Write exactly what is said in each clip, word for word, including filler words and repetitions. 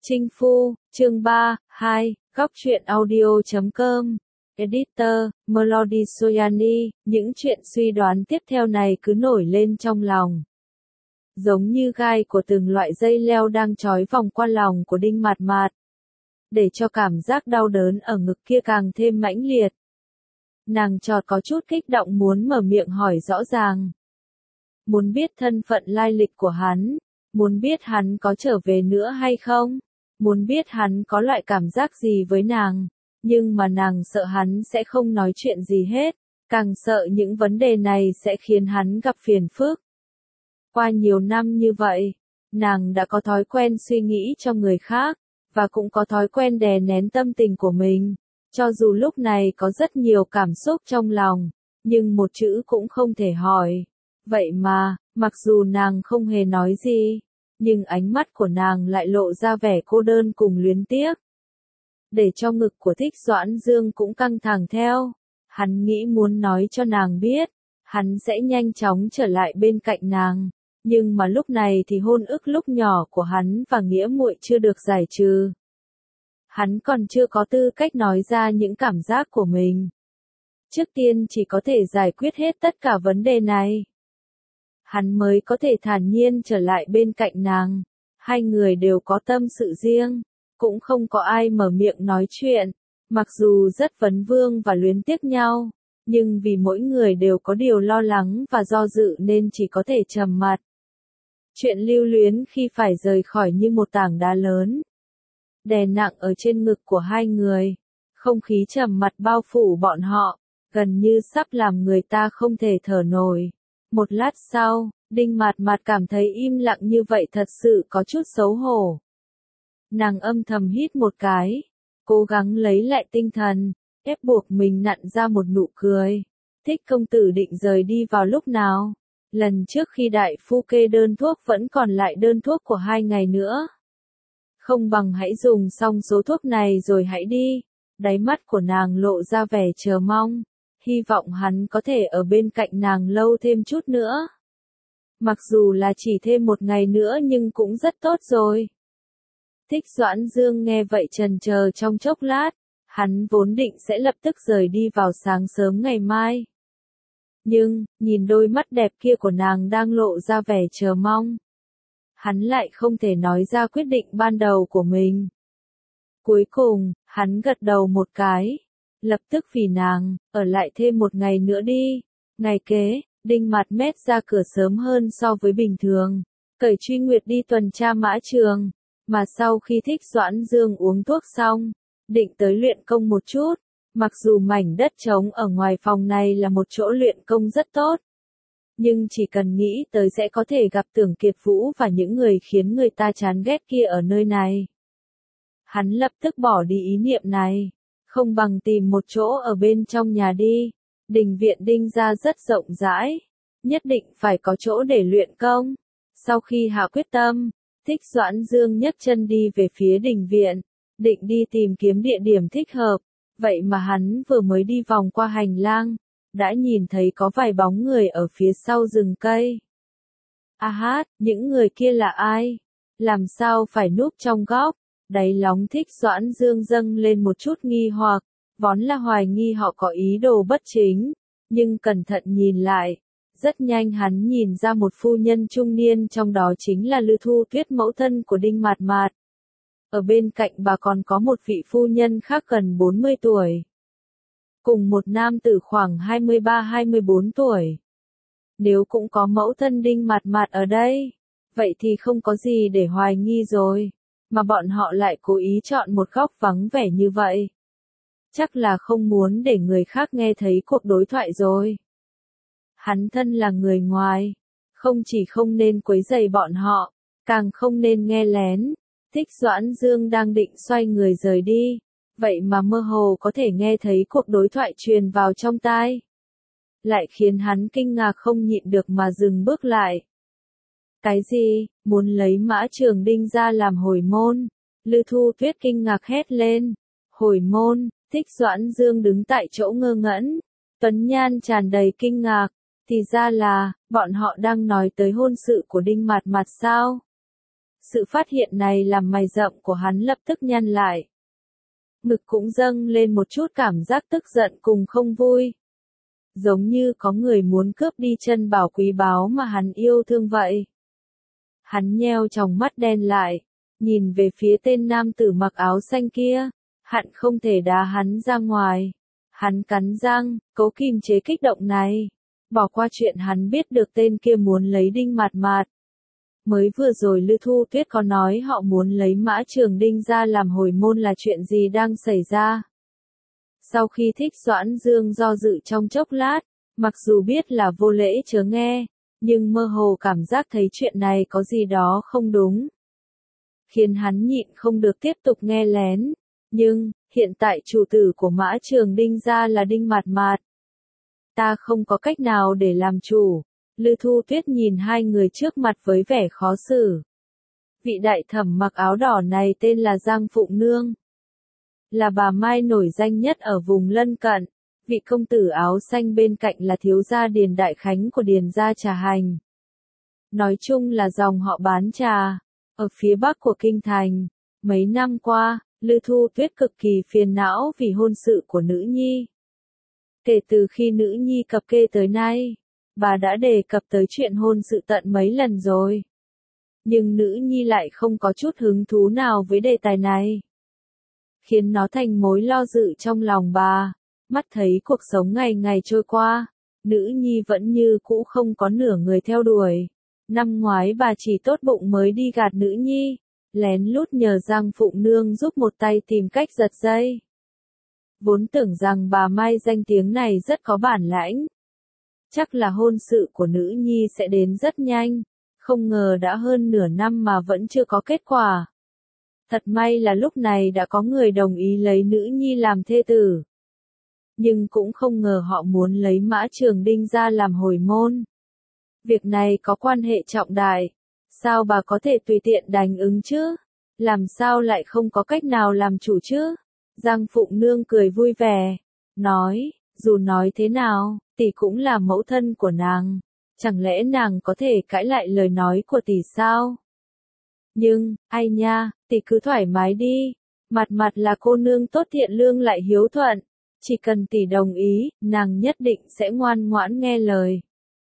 Chinh Phu, chương ba, hai, góc truyện audio chấm com. Editor, Melody Soyani, những chuyện suy đoán tiếp theo này cứ nổi lên trong lòng. Giống như gai của từng loại dây leo đang trói vòng qua lòng của Đinh Mạt Mạt. Để cho cảm giác đau đớn ở ngực kia càng thêm mãnh liệt. Nàng chợt có chút kích động muốn mở miệng hỏi rõ ràng. Muốn biết thân phận lai lịch của hắn, muốn biết hắn có trở về nữa hay không, muốn biết hắn có loại cảm giác gì với nàng, nhưng mà nàng sợ hắn sẽ không nói chuyện gì hết, càng sợ những vấn đề này sẽ khiến hắn gặp phiền phức. Qua nhiều năm như vậy, nàng đã có thói quen suy nghĩ cho người khác, và cũng có thói quen đè nén tâm tình của mình, cho dù lúc này có rất nhiều cảm xúc trong lòng, nhưng một chữ cũng không thể hỏi. Vậy mà, mặc dù nàng không hề nói gì, nhưng ánh mắt của nàng lại lộ ra vẻ cô đơn cùng luyến tiếc. Để cho ngực của Thích Doãn Dương cũng căng thẳng theo, hắn nghĩ muốn nói cho nàng biết, hắn sẽ nhanh chóng trở lại bên cạnh nàng, nhưng mà lúc này thì hôn ước lúc nhỏ của hắn và nghĩa muội chưa được giải trừ. Hắn còn chưa có tư cách nói ra những cảm giác của mình. Trước tiên chỉ có thể giải quyết hết tất cả vấn đề này, hắn mới có thể thản nhiên trở lại bên cạnh nàng. Hai người đều có tâm sự riêng, cũng không có ai mở miệng nói chuyện, mặc dù rất vấn vương và luyến tiếc nhau, nhưng vì mỗi người đều có điều lo lắng và do dự nên chỉ có thể trầm mặc. Chuyện lưu luyến khi phải rời khỏi như một tảng đá lớn, đè nặng ở trên ngực của hai người, không khí trầm mặc bao phủ bọn họ, gần như sắp làm người ta không thể thở nổi. Một lát sau, Đinh Mạt Mạt cảm thấy im lặng như vậy thật sự có chút xấu hổ. Nàng âm thầm hít một cái, cố gắng lấy lại tinh thần, ép buộc mình nặn ra một nụ cười. Thích công tử định rời đi vào lúc nào? Lần trước khi đại phu kê đơn thuốc vẫn còn lại đơn thuốc của hai ngày nữa. Không bằng hãy dùng xong số thuốc này rồi hãy đi. Đáy mắt của nàng lộ ra vẻ chờ mong. Hy vọng hắn có thể ở bên cạnh nàng lâu thêm chút nữa. Mặc dù là chỉ thêm một ngày nữa nhưng cũng rất tốt rồi. Thích Doãn Dương nghe vậy chần chờ trong chốc lát, hắn vốn định sẽ lập tức rời đi vào sáng sớm ngày mai. Nhưng, nhìn đôi mắt đẹp kia của nàng đang lộ ra vẻ chờ mong, hắn lại không thể nói ra quyết định ban đầu của mình. Cuối cùng, hắn gật đầu một cái. Lập tức vì nàng, ở lại thêm một ngày nữa đi. Ngày kế, Đinh Mạt Mét ra cửa sớm hơn so với bình thường, cởi Truy Nguyệt đi tuần tra mã trường, mà sau khi Thích Doãn Dương uống thuốc xong, định tới luyện công một chút, mặc dù mảnh đất trống ở ngoài phòng này là một chỗ luyện công rất tốt, nhưng chỉ cần nghĩ tới sẽ có thể gặp Tưởng Kiệt Vũ và những người khiến người ta chán ghét kia ở nơi này. Hắn lập tức bỏ đi ý niệm này. Không bằng tìm một chỗ ở bên trong nhà đi. Đình viện Đinh gia rất rộng rãi, nhất định phải có chỗ để luyện công. Sau khi hạ quyết tâm, Thích Doãn Dương nhấc chân đi về phía đình viện, định đi tìm kiếm địa điểm thích hợp. Vậy mà hắn vừa mới đi vòng qua hành lang, đã nhìn thấy có vài bóng người ở phía sau rừng cây. A hát, những người kia là ai? Làm sao phải núp trong góc? Đáy lòng Thích Doãn Dương dâng lên một chút nghi hoặc, vốn là hoài nghi họ có ý đồ bất chính, nhưng cẩn thận nhìn lại, rất nhanh hắn nhìn ra một phu nhân trung niên, trong đó chính là Lư Thu Tuyết, mẫu thân của Đinh Mạt Mạt. Ở bên cạnh bà còn có một vị phu nhân khác gần bốn mươi tuổi, cùng một nam tử khoảng hai mươi ba hai mươi bốn tuổi. Nếu cũng có mẫu thân Đinh Mạt Mạt ở đây, vậy thì không có gì để hoài nghi rồi. Mà bọn họ lại cố ý chọn một góc vắng vẻ như vậy. Chắc là không muốn để người khác nghe thấy cuộc đối thoại rồi. Hắn thân là người ngoài, không chỉ không nên quấy rầy bọn họ, càng không nên nghe lén. Thích Doãn Dương đang định xoay người rời đi, vậy mà mơ hồ có thể nghe thấy cuộc đối thoại truyền vào trong tai. Lại khiến hắn kinh ngạc không nhịn được mà dừng bước lại. Cái gì, muốn lấy Mã Trường Đinh ra làm hồi môn? Lư Thu Tuyết kinh ngạc hét lên. Hồi môn? Thích Doãn Dương đứng tại chỗ ngơ ngẩn, tuấn nhan tràn đầy kinh ngạc. Thì ra là, bọn họ đang nói tới hôn sự của Đinh Mạt Mạt sao? Sự phát hiện này làm mày rậm của hắn lập tức nhăn lại. Ngực cũng dâng lên một chút cảm giác tức giận cùng không vui. Giống như có người muốn cướp đi chân bảo quý báu mà hắn yêu thương vậy. Hắn nheo tròng mắt đen lại, nhìn về phía tên nam tử mặc áo xanh kia, hận không thể đá hắn ra ngoài. Hắn cắn răng, cố kìm chế kích động này, bỏ qua chuyện hắn biết được tên kia muốn lấy Đinh Mạt Mạt. Mới vừa rồi Lư Thu Tuyết có nói họ muốn lấy Mã Trường Đinh ra làm hồi môn là chuyện gì đang xảy ra. Sau khi Thích Doãn Dương do dự trong chốc lát, mặc dù biết là vô lễ chớ nghe, nhưng mơ hồ cảm giác thấy chuyện này có gì đó không đúng. Khiến hắn nhịn không được tiếp tục nghe lén. Nhưng, hiện tại chủ tử của Mã Trường Đinh gia là Đinh Mạt Mạt. Ta không có cách nào để làm chủ. Lư Thu Tuyết nhìn hai người trước mặt với vẻ khó xử. Vị đại thẩm mặc áo đỏ này tên là Giang Phụng Nương. Là bà Mai nổi danh nhất ở vùng lân cận. Vị công tử áo xanh bên cạnh là thiếu gia Điền Đại Khánh của Điền gia Trà Hành. Nói chung là dòng họ bán trà. Ở phía bắc của kinh thành, mấy năm qua, Lư Thu Tuyết cực kỳ phiền não vì hôn sự của nữ nhi. Kể từ khi nữ nhi cập kê tới nay, bà đã đề cập tới chuyện hôn sự tận mấy lần rồi. Nhưng nữ nhi lại không có chút hứng thú nào với đề tài này. Khiến nó thành mối lo dự trong lòng bà. Mắt thấy cuộc sống ngày ngày trôi qua, nữ nhi vẫn như cũ không có nửa người theo đuổi. Năm ngoái bà chỉ tốt bụng mới đi gạt nữ nhi, lén lút nhờ Giang Phụng Nương giúp một tay tìm cách giật dây. Vốn tưởng rằng bà Mai danh tiếng này rất có bản lãnh. Chắc là hôn sự của nữ nhi sẽ đến rất nhanh, không ngờ đã hơn nửa năm mà vẫn chưa có kết quả. Thật may là lúc này đã có người đồng ý lấy nữ nhi làm thê tử. Nhưng cũng không ngờ họ muốn lấy Mã Trường Đinh ra làm hồi môn. Việc này có quan hệ trọng đại. Sao bà có thể tùy tiện đành ứng chứ? Làm sao lại không có cách nào làm chủ chứ? Giang Phụng Nương cười vui vẻ, nói, dù nói thế nào, tỷ cũng là mẫu thân của nàng. Chẳng lẽ nàng có thể cãi lại lời nói của tỷ sao? Nhưng, ai nha, tỷ cứ thoải mái đi. Mặt mặt là cô nương tốt thiện lương lại hiếu thuận. Chỉ cần tỷ đồng ý, nàng nhất định sẽ ngoan ngoãn nghe lời.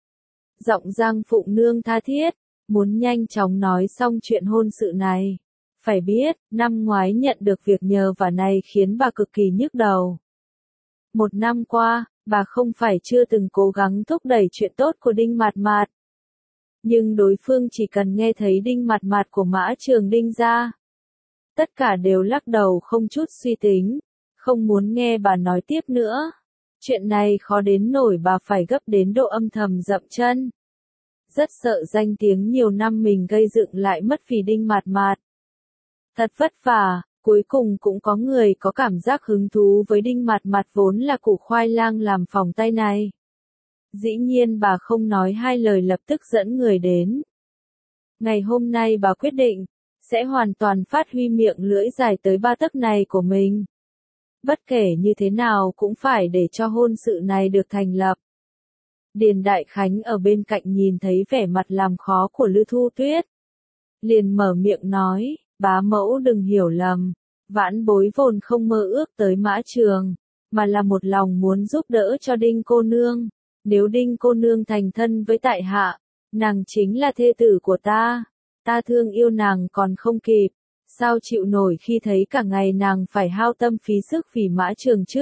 Giọng Giang Phụng Nương tha thiết, muốn nhanh chóng nói xong chuyện hôn sự này. Phải biết, năm ngoái nhận được việc nhờ vả này khiến bà cực kỳ nhức đầu. Một năm qua, bà không phải chưa từng cố gắng thúc đẩy chuyện tốt của Đinh Mạt Mạt. Nhưng đối phương chỉ cần nghe thấy Đinh Mạt Mạt của Mã Trường Đinh ra. Tất cả đều lắc đầu không chút suy tính, không muốn nghe bà nói tiếp nữa. Chuyện này khó đến nổi bà phải gấp đến độ âm thầm dậm chân. Rất sợ danh tiếng nhiều năm mình gây dựng lại mất vì Đinh Mạt Mạt. Thật vất vả, cuối cùng cũng có người có cảm giác hứng thú với Đinh Mạt Mạt vốn là củ khoai lang làm phòng tay này. Dĩ nhiên bà không nói hai lời lập tức dẫn người đến. Ngày hôm nay bà quyết định, sẽ hoàn toàn phát huy miệng lưỡi dài tới ba tấc này của mình. Bất kể như thế nào cũng phải để cho hôn sự này được thành lập. Điền Đại Khánh ở bên cạnh nhìn thấy vẻ mặt làm khó của Lư Thu Tuyết. Liền mở miệng nói, bá mẫu đừng hiểu lầm, vãn bối vốn không mơ ước tới Mã Trường, mà là một lòng muốn giúp đỡ cho Đinh cô nương. Nếu Đinh cô nương thành thân với tại hạ, nàng chính là thê tử của ta, ta thương yêu nàng còn không kịp, sao chịu nổi khi thấy cả ngày nàng phải hao tâm phí sức vì Mã Trường chứ?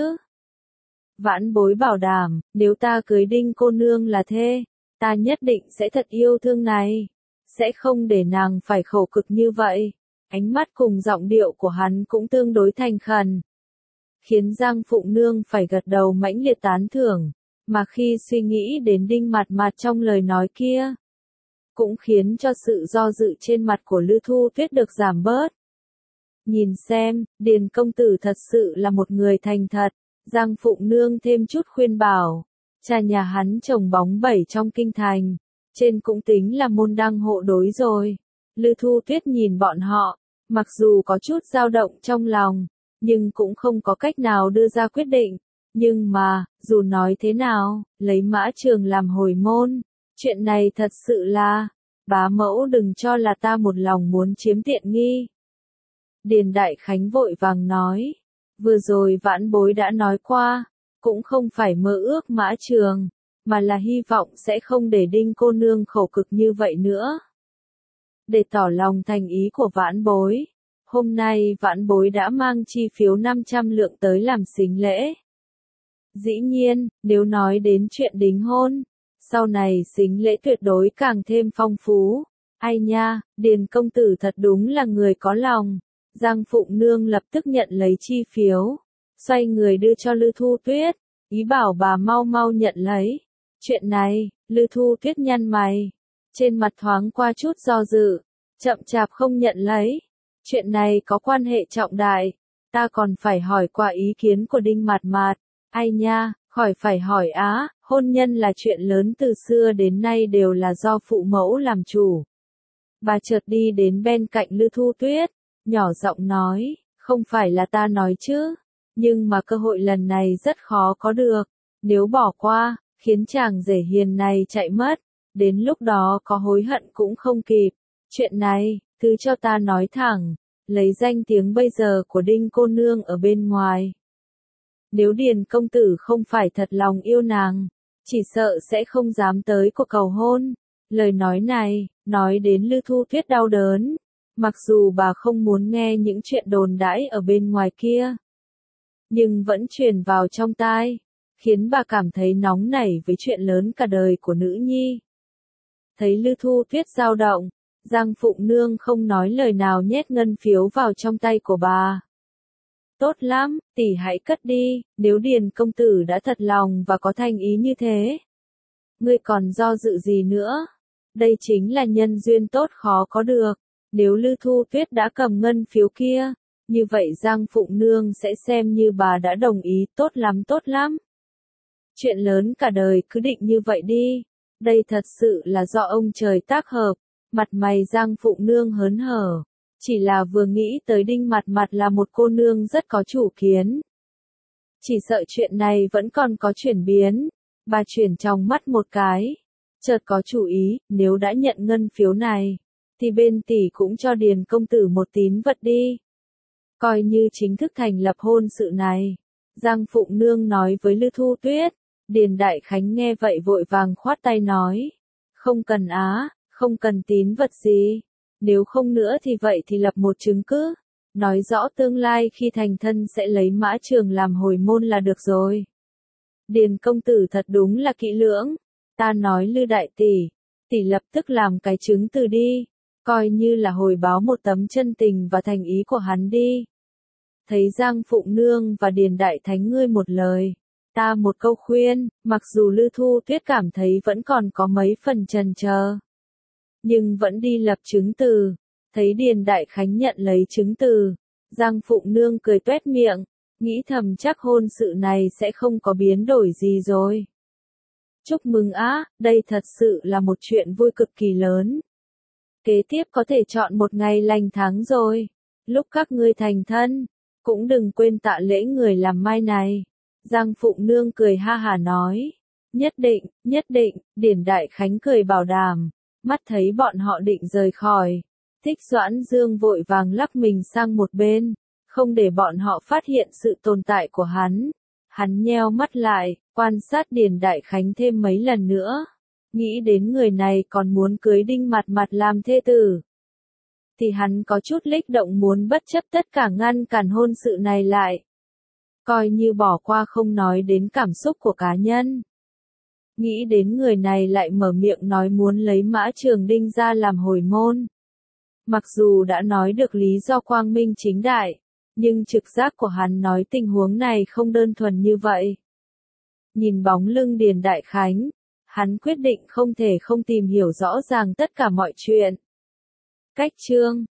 Vãn bối bảo đảm, nếu ta cưới Đinh cô nương là thê, ta nhất định sẽ thật yêu thương này, sẽ không để nàng phải khổ cực như vậy. Ánh mắt cùng giọng điệu của hắn cũng tương đối thành khẩn, khiến Giang Phụng Nương phải gật đầu mãnh liệt tán thưởng, mà khi suy nghĩ đến Đinh Mạt Mạt trong lời nói kia, cũng khiến cho sự do dự trên mặt của Lư Thu Tuyết được giảm bớt. Nhìn xem, Điền công tử thật sự là một người thành thật. Giang Phụng Nương thêm chút khuyên bảo, cha nhà hắn trồng bóng bẩy trong kinh thành, trên cũng tính là môn đăng hộ đối rồi. Lư Thu Tuyết nhìn bọn họ, mặc dù có chút dao động trong lòng, nhưng cũng không có cách nào đưa ra quyết định. Nhưng mà, dù nói thế nào, lấy Mã Trường làm hồi môn, chuyện này thật sự là, Bá mẫu đừng cho là ta một lòng muốn chiếm tiện nghi. Điền Đại Khánh vội vàng nói, vừa rồi vãn bối đã nói qua, cũng không phải mơ ước Mã Trường, mà là hy vọng sẽ không để Đinh cô nương khổ cực như vậy nữa. Để tỏ lòng thành ý của vãn bối, hôm nay vãn bối đã mang chi phiếu năm trăm lượng tới làm sính lễ. Dĩ nhiên, nếu nói đến chuyện đính hôn, sau này sính lễ tuyệt đối càng thêm phong phú. Ai nha, Điền công tử thật đúng là người có lòng. Giang Phụng Nương lập tức nhận lấy chi phiếu, xoay người đưa cho Lư Thu Tuyết, ý bảo bà mau mau nhận lấy. Chuyện này, Lư Thu Tuyết nhăn mày, trên mặt thoáng qua chút do dự, chậm chạp không nhận lấy. Chuyện này có quan hệ trọng đại, ta còn phải hỏi qua ý kiến của Đinh Mạt Mạt. Ai nha, khỏi phải hỏi á, hôn nhân là chuyện lớn từ xưa đến nay đều là do phụ mẫu làm chủ. Bà chợt đi đến bên cạnh Lư Thu Tuyết, nhỏ giọng nói, không phải là ta nói chứ, nhưng mà cơ hội lần này rất khó có được, nếu bỏ qua, khiến chàng rể hiền này chạy mất, đến lúc đó có hối hận cũng không kịp. Chuyện này, thứ cho ta nói thẳng, lấy danh tiếng bây giờ của Đinh cô nương ở bên ngoài. Nếu Điền công tử không phải thật lòng yêu nàng, chỉ sợ sẽ không dám tới cuộc cầu hôn. Lời nói này, nói đến Lư Thu Tuyết đau đớn, mặc dù bà không muốn nghe những chuyện đồn đãi ở bên ngoài kia, nhưng vẫn truyền vào trong tai, khiến bà cảm thấy nóng nảy với chuyện lớn cả đời của nữ nhi. Thấy Lư Thu Tuyết dao động, Giang Phụng Nương không nói lời nào nhét ngân phiếu vào trong tay của bà. Tốt lắm, tỷ hãy cất đi, nếu Điền công tử đã thật lòng và có thành ý như thế. Ngươi còn do dự gì nữa? Đây chính là nhân duyên tốt khó có được. Nếu Lư Thu Tuyết đã cầm ngân phiếu kia, như vậy Giang Phụng Nương sẽ xem như bà đã đồng ý. Tốt lắm tốt lắm. Chuyện lớn cả đời cứ định như vậy đi. Đây thật sự là do ông trời tác hợp. Mặt mày Giang Phụng Nương hớn hở. Chỉ là vừa nghĩ tới Đinh Mạt Mạt là một cô nương rất có chủ kiến. Chỉ sợ chuyện này vẫn còn có chuyển biến. Bà chuyển trong mắt một cái. Chợt có chủ ý, nếu đã nhận ngân phiếu này, thì bên tỷ cũng cho Điền công tử một tín vật đi. Coi như chính thức thành lập hôn sự này. Giang Phụng Nương nói với Lư Thu Tuyết. Điền Đại Khánh nghe vậy vội vàng khoát tay nói. Không cần á, không cần tín vật gì. Nếu không nữa thì vậy thì lập một chứng cứ. Nói rõ tương lai khi thành thân sẽ lấy Mã Trường làm hồi môn là được rồi. Điền công tử thật đúng là kỹ lưỡng. Ta nói Lư đại tỷ, tỷ lập tức làm cái chứng từ đi, coi như là hồi báo một tấm chân tình và thành ý của hắn đi. Thấy Giang Phụng Nương và Điền Đại Thánh ngươi một lời, ta một câu khuyên, mặc dù Lư Thu Tuyết cảm thấy vẫn còn có mấy phần chần chờ, nhưng vẫn đi lập chứng từ. Thấy Điền Đại Khánh nhận lấy chứng từ, Giang Phụng Nương cười tuét miệng, nghĩ thầm chắc hôn sự này sẽ không có biến đổi gì rồi. Chúc mừng á, đây thật sự là một chuyện vui cực kỳ lớn. Kế tiếp có thể chọn một ngày lành tháng rồi. Lúc các ngươi thành thân, cũng đừng quên tạ lễ người làm mai này. Giang Phụng Nương cười ha hả nói. Nhất định, nhất định, Điền Đại Khánh cười bảo đảm. Mắt thấy bọn họ định rời khỏi. Thích Doãn Dương vội vàng lắc mình sang một bên, không để bọn họ phát hiện sự tồn tại của hắn. Hắn nheo mắt lại, quan sát Điền Đại Khánh thêm mấy lần nữa. Nghĩ đến người này còn muốn cưới Đinh Mạt Mạt làm thê tử. Thì hắn có chút lích động muốn bất chấp tất cả ngăn cản hôn sự này lại. Coi như bỏ qua không nói đến cảm xúc của cá nhân. Nghĩ đến người này lại mở miệng nói muốn lấy Mã Trường Đinh ra làm hồi môn. Mặc dù đã nói được lý do quang minh chính đại, nhưng trực giác của hắn nói tình huống này không đơn thuần như vậy. Nhìn bóng lưng Điền Đại Khánh, hắn quyết định không thể không tìm hiểu rõ ràng tất cả mọi chuyện. Cách chương